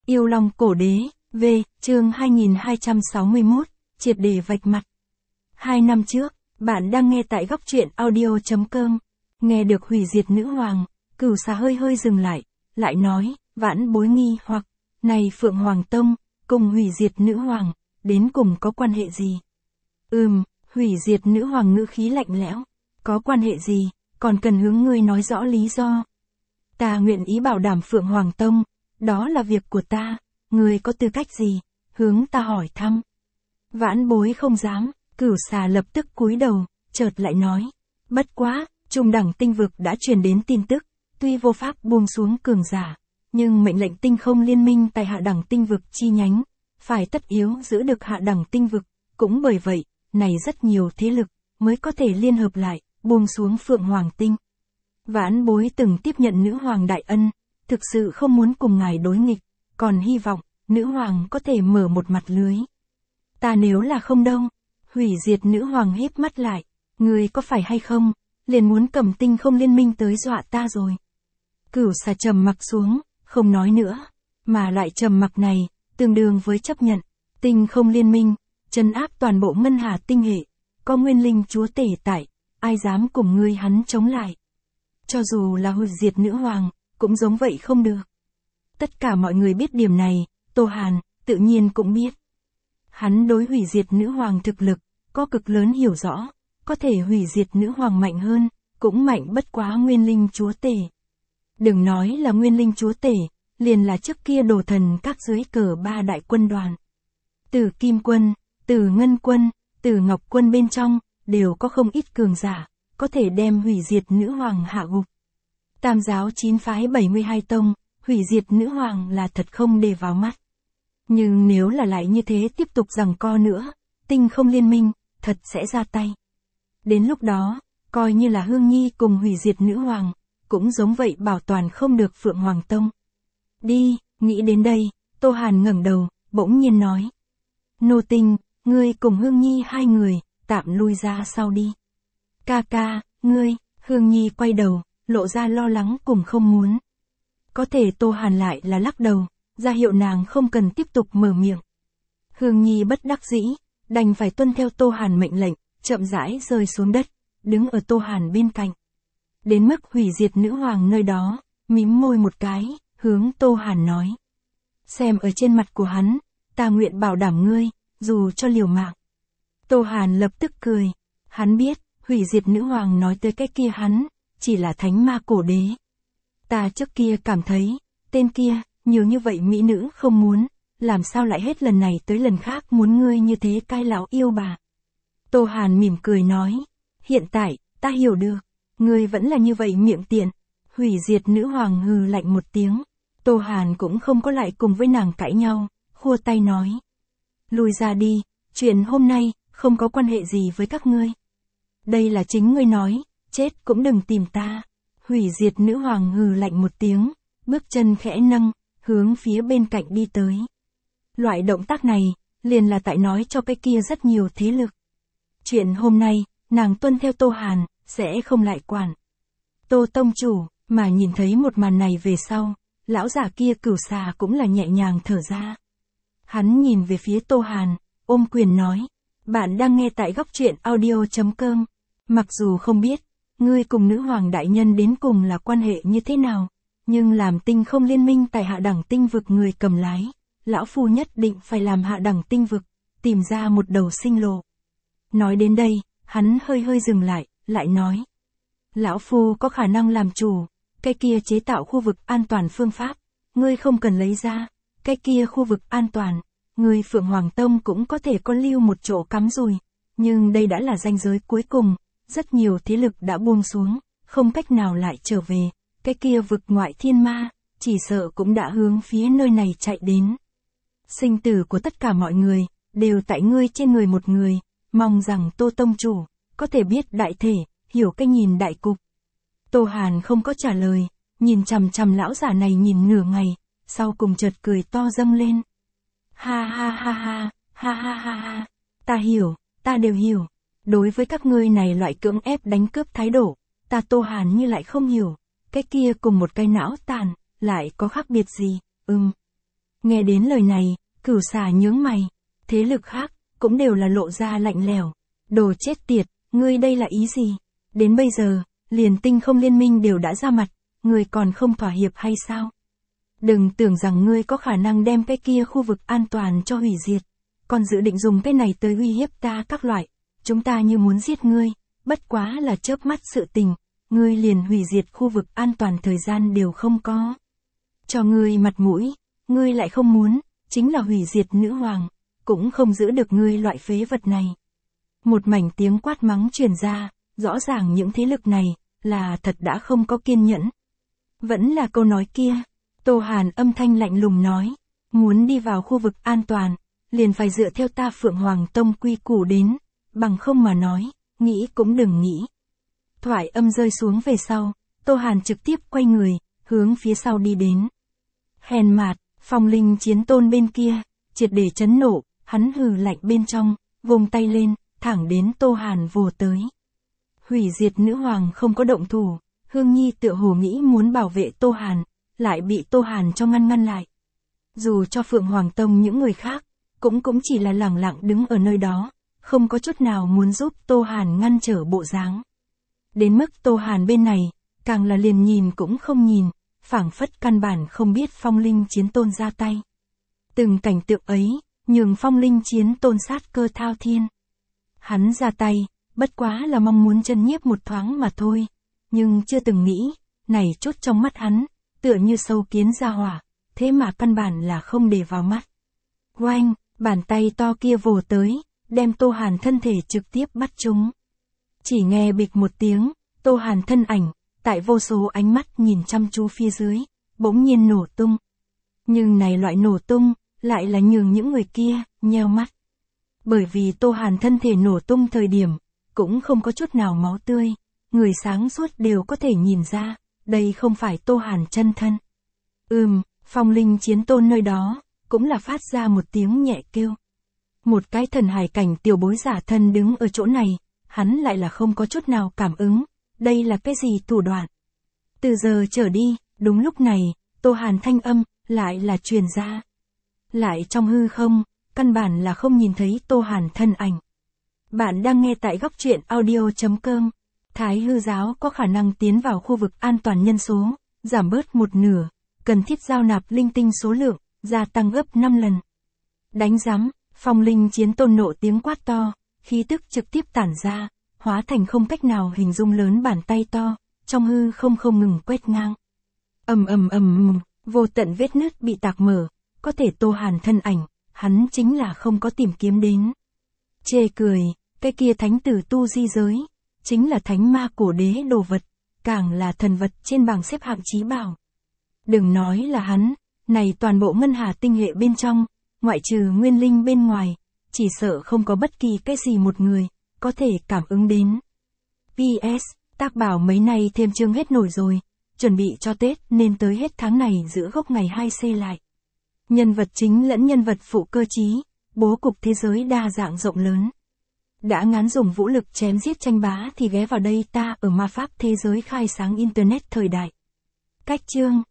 Yêu Long Cổ Đế, V, chương 2261, triệt để vạch mặt. 2 năm trước, bạn đang nghe tại góc truyện audio.com. Nghe được hủy diệt nữ hoàng, Cửu Xà hơi hơi dừng lại nói, vãn bối nghi hoặc, này Phượng Hoàng Tông, cùng hủy diệt nữ hoàng, đến cùng có quan hệ gì? Hủy diệt nữ hoàng ngữ khí lạnh lẽo, có quan hệ gì, còn cần hướng ngươi nói rõ lý do. Ta nguyện ý bảo đảm Phượng Hoàng Tông, đó là việc của ta, ngươi có tư cách gì, hướng ta hỏi thăm. Vãn bối không dám, Cửu Xà lập tức cúi đầu, chợt lại nói, bất quá, trung đẳng tinh vực đã truyền đến tin tức, tuy vô pháp buông xuống cường giả, nhưng mệnh lệnh tinh không liên minh tại hạ đẳng tinh vực chi nhánh, phải tất yếu giữ được hạ đẳng tinh vực, cũng bởi vậy, này rất nhiều thế lực, mới có thể liên hợp lại, buông xuống Phượng Hoàng Tinh. Vãn bối từng tiếp nhận nữ hoàng đại ân, thực sự không muốn cùng ngài đối nghịch, còn hy vọng, nữ hoàng có thể mở một mặt lưới. Ta nếu là không đâu, hủy diệt nữ hoàng híp mắt lại, người có phải hay không, liền muốn cầm tinh không liên minh tới dọa ta rồi. Cửu Xà trầm mặc xuống, không nói nữa, mà lại trầm mặc này, tương đương với chấp nhận, tinh không liên minh, trấn áp toàn bộ ngân hà tinh hệ, có nguyên linh chúa tể tại, ai dám cùng ngươi hắn chống lại. Cho dù là hủy diệt nữ hoàng, cũng giống vậy không được. Tất cả mọi người biết điểm này, Tô Hàn, tự nhiên cũng biết. Hắn đối hủy diệt nữ hoàng thực lực, có cực lớn hiểu rõ, có thể hủy diệt nữ hoàng mạnh hơn, cũng mạnh bất quá nguyên linh chúa tể. Đừng nói là nguyên linh chúa tể, liền là trước kia đồ thần các dưới cờ ba đại quân đoàn. Từ Kim Quân, từ Ngân Quân, từ Ngọc Quân bên trong, đều có không ít cường giả, có thể đem hủy diệt nữ hoàng hạ gục. Tam giáo 9 phái 72 tông, hủy diệt nữ hoàng là thật không để vào mắt. Nhưng nếu là lại như thế tiếp tục giằng co nữa, tinh không liên minh, thật sẽ ra tay. Đến lúc đó, coi như là Hương Nhi cùng hủy diệt nữ hoàng, cũng giống vậy bảo toàn không được Phượng Hoàng Tông. Đi, nghĩ đến đây, Tô Hàn ngẩng đầu, bỗng nhiên nói. Nô Tinh, ngươi cùng Hương Nhi hai người, tạm lui ra sau đi. Ca ca, ngươi, Hương Nhi quay đầu, lộ ra lo lắng cùng không muốn. Có thể Tô Hàn lại là lắc đầu, ra hiệu nàng không cần tiếp tục mở miệng. Hương Nhi bất đắc dĩ, đành phải tuân theo Tô Hàn mệnh lệnh, chậm rãi rơi xuống đất, đứng ở Tô Hàn bên cạnh. Đến mức hủy diệt nữ hoàng nơi đó, mím môi một cái, hướng Tô Hàn nói. Xem ở trên mặt của hắn, ta nguyện bảo đảm ngươi, dù cho liều mạng. Tô Hàn lập tức cười, hắn biết, hủy diệt nữ hoàng nói tới cái kia hắn, chỉ là thánh ma cổ đế. Ta trước kia cảm thấy, tên kia, nhiều như vậy mỹ nữ không muốn, làm sao lại hết lần này tới lần khác muốn ngươi như thế cai lão yêu bà. Tô Hàn mỉm cười nói, hiện tại, ta hiểu được, ngươi vẫn là như vậy miệng tiện. Hủy diệt nữ hoàng hừ lạnh một tiếng, Tô Hàn cũng không có lại cùng với nàng cãi nhau, khua tay nói. Lùi ra đi, chuyện hôm nay, không có quan hệ gì với các ngươi. Đây là chính ngươi nói, chết cũng đừng tìm ta. Hủy diệt nữ hoàng hừ lạnh một tiếng, bước chân khẽ nâng, hướng phía bên cạnh đi tới. Loại động tác này, liền là tại nói cho cái kia rất nhiều thế lực. Chuyện hôm nay, nàng tuân theo Tô Hàn, sẽ không lại quản. Tô tông chủ, mà nhìn thấy một màn này về sau, lão giả kia Cửu Xà cũng là nhẹ nhàng thở ra. Hắn nhìn về phía Tô Hàn, ôm quyền nói, bạn đang nghe tại góc truyện audio.com, mặc dù không biết, ngươi cùng nữ hoàng đại nhân đến cùng là quan hệ như thế nào, nhưng làm tinh không liên minh tại hạ đẳng tinh vực người cầm lái, lão phu nhất định phải làm hạ đẳng tinh vực, tìm ra một đầu sinh lộ. Nói đến đây, hắn hơi hơi dừng lại nói. Lão phu có khả năng làm chủ, cái kia chế tạo khu vực an toàn phương pháp, ngươi không cần lấy ra, cái kia khu vực an toàn, ngươi Phượng Hoàng Tông cũng có thể có lưu một chỗ cắm rùi, nhưng đây đã là ranh giới cuối cùng, rất nhiều thế lực đã buông xuống, không cách nào lại trở về, cái kia vực ngoại thiên ma, chỉ sợ cũng đã hướng phía nơi này chạy đến. Sinh tử của tất cả mọi người, đều tại ngươi trên người một người, mong rằng Tô tông chủ, có thể biết đại thể, hiểu cái nhìn đại cục. Tô Hàn không có trả lời, nhìn chằm chằm lão giả này nhìn nửa ngày, sau cùng chợt cười to dâng lên. Ha ha ha ha, ha ha ha ha, ta hiểu, ta đều hiểu. Đối với các ngươi này loại cưỡng ép đánh cướp thái độ, ta Tô Hàn như lại không hiểu, cái kia cùng một cái não tàn, lại có khác biệt gì, Nghe đến lời này, Cửu Xà nhướng mày. Thế lực khác, cũng đều là lộ ra lạnh lẽo. Đồ chết tiệt, ngươi đây là ý gì? Đến bây giờ, liền Tinh Không Liên Minh đều đã ra mặt, ngươi còn không thỏa hiệp hay sao? Đừng tưởng rằng ngươi có khả năng đem cái kia khu vực an toàn cho hủy diệt, còn dự định dùng cái này tới uy hiếp ta các loại. Chúng ta như muốn giết ngươi, bất quá là chớp mắt sự tình, ngươi liền hủy diệt khu vực an toàn thời gian đều không có. Cho ngươi mặt mũi, ngươi lại không muốn, chính là hủy diệt nữ hoàng, cũng không giữ được ngươi loại phế vật này. Một mảnh tiếng quát mắng truyền ra, rõ ràng những thế lực này, là thật đã không có kiên nhẫn. Vẫn là câu nói kia, Tô Hàn âm thanh lạnh lùng nói, muốn đi vào khu vực an toàn, liền phải dựa theo ta Phượng Hoàng Tông quy củ đến, bằng không mà nói, nghĩ cũng đừng nghĩ. Thoại âm rơi xuống về sau, Tô Hàn trực tiếp quay người, hướng phía sau đi đến. Hèn mạt, Phong Linh Chiến Tôn bên kia, triệt để chấn nộ, hắn hừ lạnh bên trong, vùng tay lên, thẳng đến Tô Hàn vồ tới. Hủy diệt nữ hoàng không có động thủ, Hương Nhi tựa hồ nghĩ muốn bảo vệ Tô Hàn, lại bị Tô Hàn cho ngăn lại. Dù cho Phượng Hoàng Tông những người khác, cũng chỉ là lẳng lặng đứng ở nơi đó, không có chút nào muốn giúp Tô Hàn ngăn trở bộ dáng. Đến mức Tô Hàn bên này, càng là liền nhìn cũng không nhìn, phảng phất căn bản không biết Phong Linh Chiến Tôn ra tay. Từng cảnh tượng ấy, nhường Phong Linh Chiến Tôn sát cơ thao thiên. Hắn ra tay, bất quá là mong muốn chân nhiếp một thoáng mà thôi, nhưng chưa từng nghĩ, này chút trong mắt hắn, tựa như sâu kiến ra hỏa, thế mà căn bản là không để vào mắt. Oanh, bàn tay to kia vồ tới, đem Tô Hàn thân thể trực tiếp bắt trúng. Chỉ nghe bịch một tiếng, Tô Hàn thân ảnh, tại vô số ánh mắt nhìn chăm chú phía dưới, bỗng nhiên nổ tung. Nhưng này loại nổ tung, lại là nhường những người kia, nheo mắt. Bởi vì Tô Hàn thân thể nổ tung thời điểm, cũng không có chút nào máu tươi, người sáng suốt đều có thể nhìn ra, đây không phải Tô Hàn chân thân. Phong Linh Chiến Tôn nơi đó, cũng là phát ra một tiếng nhẹ kêu. Một cái thần hải cảnh tiểu bối giả thân đứng ở chỗ này, hắn lại là không có chút nào cảm ứng, đây là cái gì thủ đoạn. Từ giờ trở đi, đúng lúc này, Tô Hàn thanh âm, lại là truyền ra. Lại trong hư không, căn bản là không nhìn thấy Tô Hàn thân ảnh. Bạn đang nghe tại góc truyện audio.com. Thái hư giáo có khả năng tiến vào khu vực an toàn nhân số, giảm bớt một nửa, cần thiết giao nạp linh tinh số lượng, gia tăng gấp 5 lần. Đánh giám, Phong Linh Chiến Tôn nộ tiếng quát to, khí tức trực tiếp tản ra, hóa thành không cách nào hình dung lớn bàn tay to, trong hư không ngừng quét ngang. Vô tận vết nứt bị tạc mở, có thể Tô Hàn thân ảnh, hắn chính là không có tìm kiếm đến. Chê cười, cái kia thánh tử tu di giới, chính là thánh ma cổ đế đồ vật, càng là thần vật trên bảng xếp hạng chí bảo. Đừng nói là hắn, này toàn bộ ngân hà tinh hệ bên trong, ngoại trừ nguyên linh bên ngoài, chỉ sợ không có bất kỳ cái gì một người, có thể cảm ứng đến. PS, tác bảo mấy nay thêm chương hết nổi rồi, chuẩn bị cho Tết nên tới hết tháng này giữa gốc ngày 2C lại. Nhân vật chính lẫn nhân vật phụ cơ chí, bố cục thế giới đa dạng rộng lớn. Đã ngán dùng vũ lực chém giết tranh bá thì ghé vào đây ta ở ma pháp thế giới khai sáng internet thời đại. Cách chương